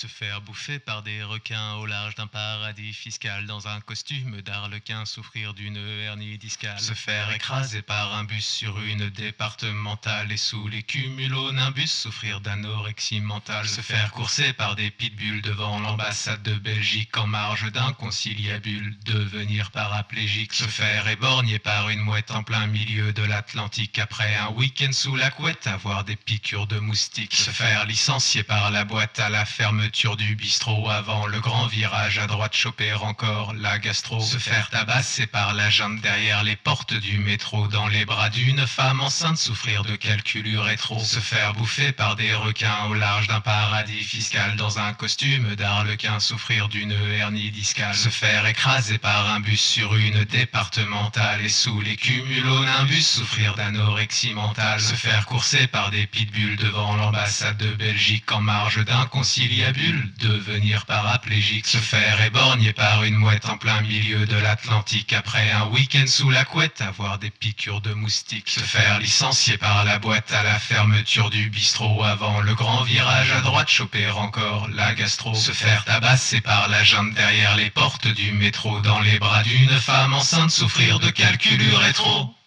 Se faire bouffer par des requins au large d'un paradis fiscal. Dans un costume d'arlequin, souffrir d'une hernie discale. Se faire écraser par un bus sur une départementale. Et sous les cumulonimbus, souffrir d'anorexie mentale. Se faire courser par des pitbulls devant l'ambassade de Belgique en marge d'un conciliabule. Devenir paraplégique. Se faire éborgner par une mouette en plein milieu de l'Atlantique. Après un week-end sous la couette, avoir des piqûres de moustiques. Se faire licencier par la boîte à la fermeture du bistrot avant le grand virage à droite, choper encore la gastro. Se faire tabasser par la junte derrière les portes du métro. Dans les bras d'une femme enceinte, souffrir de calcul rétro. Se faire bouffer par des requins au large d'un paradis fiscal. Dans un costume d'arlequin, souffrir d'une hernie discale. Se faire écraser par un bus sur une départementale. Et sous les cumulonimbus, souffrir d'anorexie mentale. Se faire courser par des pitbulls devant l'ambassade de Belgique en marge d'un conciliabule. Devenir paraplégique. Se faire éborgner par une mouette en plein milieu de l'Atlantique. Après un week-end sous la couette, avoir des piqûres de moustiques. Se faire licencier par la boîte à la fermeture du bistrot avant le grand virage à droite, choper encore la gastro. Se faire tabasser par la junte derrière les portes du métro. Dans les bras d'une femme enceinte, souffrir de calcul rétro.